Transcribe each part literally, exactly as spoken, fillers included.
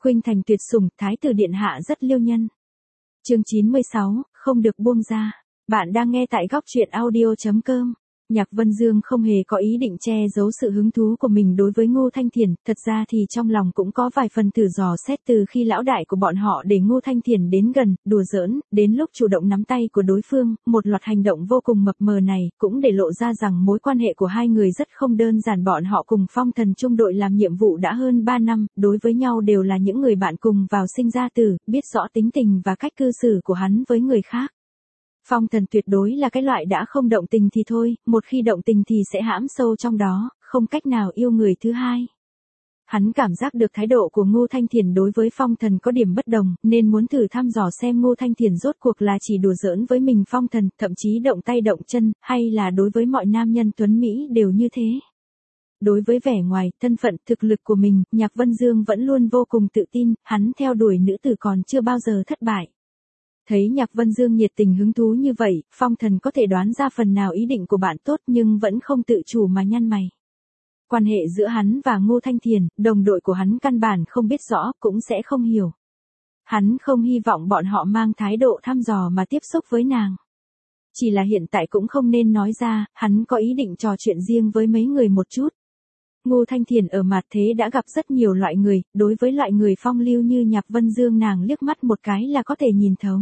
Khuynh thành tuyệt sủng, thái tử điện hạ rất liêu nhân. Chương chín mươi sáu, không được buông ra. Bạn đang nghe tại góc truyện audio chấm com. Nhạc Vân Dương không hề có ý định che giấu sự hứng thú của mình đối với Ngô Thanh Thiền, thật ra thì trong lòng cũng có vài phần thử dò xét từ khi lão đại của bọn họ để Ngô Thanh Thiền đến gần, đùa giỡn, đến lúc chủ động nắm tay của đối phương, một loạt hành động vô cùng mập mờ này cũng để lộ ra rằng mối quan hệ của hai người rất không đơn giản. Bọn họ cùng Phong Thần trung đội làm nhiệm vụ đã hơn ba năm, đối với nhau đều là những người bạn cùng vào sinh ra tử, biết rõ tính tình và cách cư xử của hắn với người khác. Phong Thần tuyệt đối là cái loại đã không động tình thì thôi, một khi động tình thì sẽ hãm sâu trong đó, không cách nào yêu người thứ hai. Hắn cảm giác được thái độ của Ngô Thanh Thiền đối với Phong Thần có điểm bất đồng, nên muốn thử thăm dò xem Ngô Thanh Thiền rốt cuộc là chỉ đùa giỡn với mình Phong Thần, thậm chí động tay động chân, hay là đối với mọi nam nhân tuấn Mỹ đều như thế. Đối với vẻ ngoài, thân phận, thực lực của mình, Nhạc Vân Dương vẫn luôn vô cùng tự tin, hắn theo đuổi nữ tử còn chưa bao giờ thất bại. Thấy Nhạc Vân Dương nhiệt tình hứng thú như vậy, Phong Thần có thể đoán ra phần nào ý định của bạn tốt nhưng vẫn không tự chủ mà nhăn mày. Quan hệ giữa hắn và Ngô Thanh Thiền, đồng đội của hắn căn bản không biết rõ, cũng sẽ không hiểu. Hắn không hy vọng bọn họ mang thái độ thăm dò mà tiếp xúc với nàng. Chỉ là hiện tại cũng không nên nói ra, hắn có ý định trò chuyện riêng với mấy người một chút. Ngô Thanh Thiền ở mặt thế đã gặp rất nhiều loại người, đối với loại người phong lưu như Nhạc Vân Dương nàng liếc mắt một cái là có thể nhìn thấu.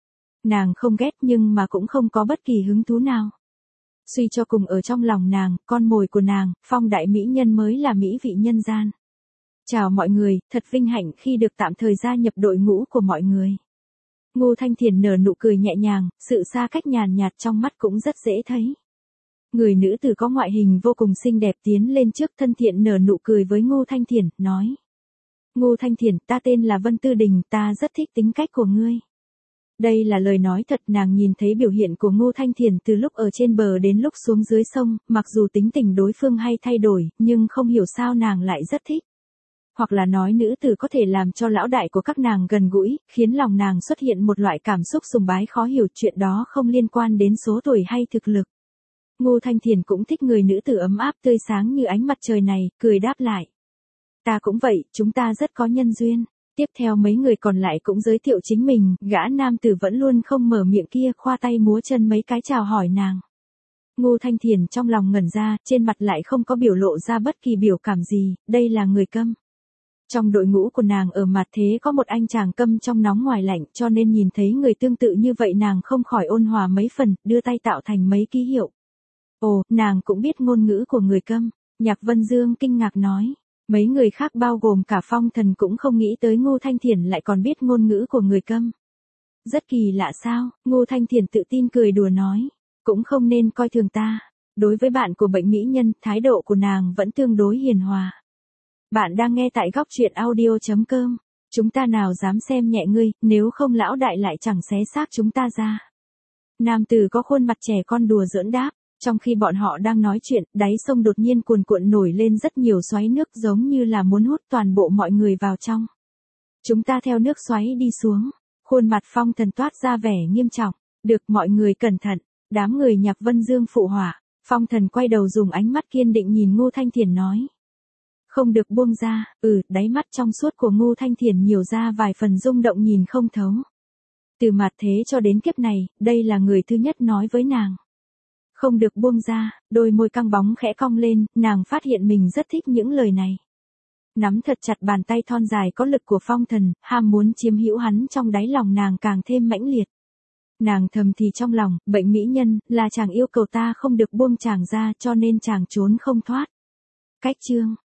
Nàng không ghét nhưng mà cũng không có bất kỳ hứng thú nào. Suy cho cùng ở trong lòng nàng, con mồi của nàng, Phong đại mỹ nhân mới là mỹ vị nhân gian. Chào mọi người, thật vinh hạnh khi được tạm thời gia nhập đội ngũ của mọi người. Ngô Thanh Thiền nở nụ cười nhẹ nhàng, sự xa cách nhàn nhạt trong mắt cũng rất dễ thấy. Người nữ tử có ngoại hình vô cùng xinh đẹp tiến lên trước thân thiện nở nụ cười với Ngô Thanh Thiền, nói. Ngô Thanh Thiền, ta tên là Vân Tư Đình, ta rất thích tính cách của ngươi. Đây là lời nói thật, nàng nhìn thấy biểu hiện của Ngô Thanh Thiền từ lúc ở trên bờ đến lúc xuống dưới sông, mặc dù tính tình đối phương hay thay đổi, nhưng không hiểu sao nàng lại rất thích. Hoặc là nói nữ tử có thể làm cho lão đại của các nàng gần gũi, khiến lòng nàng xuất hiện một loại cảm xúc sùng bái khó hiểu, chuyện đó không liên quan đến số tuổi hay thực lực. Ngô Thanh Thiền cũng thích người nữ tử ấm áp tươi sáng như ánh mặt trời này, cười đáp lại. Ta cũng vậy, chúng ta rất có nhân duyên. Tiếp theo mấy người còn lại cũng giới thiệu chính mình, gã nam tử vẫn luôn không mở miệng kia khoa tay múa chân mấy cái chào hỏi nàng. Ngô Thanh Thiền trong lòng ngẩn ra, trên mặt lại không có biểu lộ ra bất kỳ biểu cảm gì, đây là người câm. Trong đội ngũ của nàng ở mặt thế có một anh chàng câm trong nóng ngoài lạnh, cho nên nhìn thấy người tương tự như vậy nàng không khỏi ôn hòa mấy phần, đưa tay tạo thành mấy ký hiệu. Ồ, nàng cũng biết ngôn ngữ của người câm, Nhạc Vân Dương kinh ngạc nói. Mấy người khác bao gồm cả Phong Thần cũng không nghĩ tới Ngô Thanh Thiền lại còn biết ngôn ngữ của người câm. Rất kỳ lạ sao, Ngô Thanh Thiền tự tin cười đùa nói. Cũng không nên coi thường ta. Đối với bạn của bệnh mỹ nhân, thái độ của nàng vẫn tương đối hiền hòa. Bạn đang nghe tại góc truyện audio chấm com. Chúng ta nào dám xem nhẹ ngươi, nếu không lão đại lại chẳng xé xác chúng ta ra. Nam tử có khuôn mặt trẻ con đùa giỡn đáp. Trong khi bọn họ đang nói chuyện, đáy sông đột nhiên cuồn cuộn nổi lên rất nhiều xoáy nước giống như là muốn hút toàn bộ mọi người vào trong. Chúng ta theo nước xoáy đi xuống. Khuôn mặt Phong Thần toát ra vẻ nghiêm trọng. Được, mọi người cẩn thận. Đám người Nhạc Vân Dương phụ họa. Phong Thần quay đầu dùng ánh mắt kiên định nhìn Ngô Thanh Thiền nói. Không được buông ra, ừ, đáy mắt trong suốt của Ngô Thanh Thiền nhiều ra vài phần rung động nhìn không thấu. Từ mặt thế cho đến kiếp này, đây là người thứ nhất nói với nàng. Không được buông ra, đôi môi căng bóng khẽ cong lên, nàng phát hiện mình rất thích những lời này. Nắm thật chặt bàn tay thon dài có lực của Phong Thần, ham muốn chiếm hữu hắn trong đáy lòng nàng càng thêm mãnh liệt. Nàng thầm thì trong lòng, bệnh mỹ nhân, là chàng yêu cầu ta không được buông chàng ra cho nên chàng trốn không thoát. Cách chương,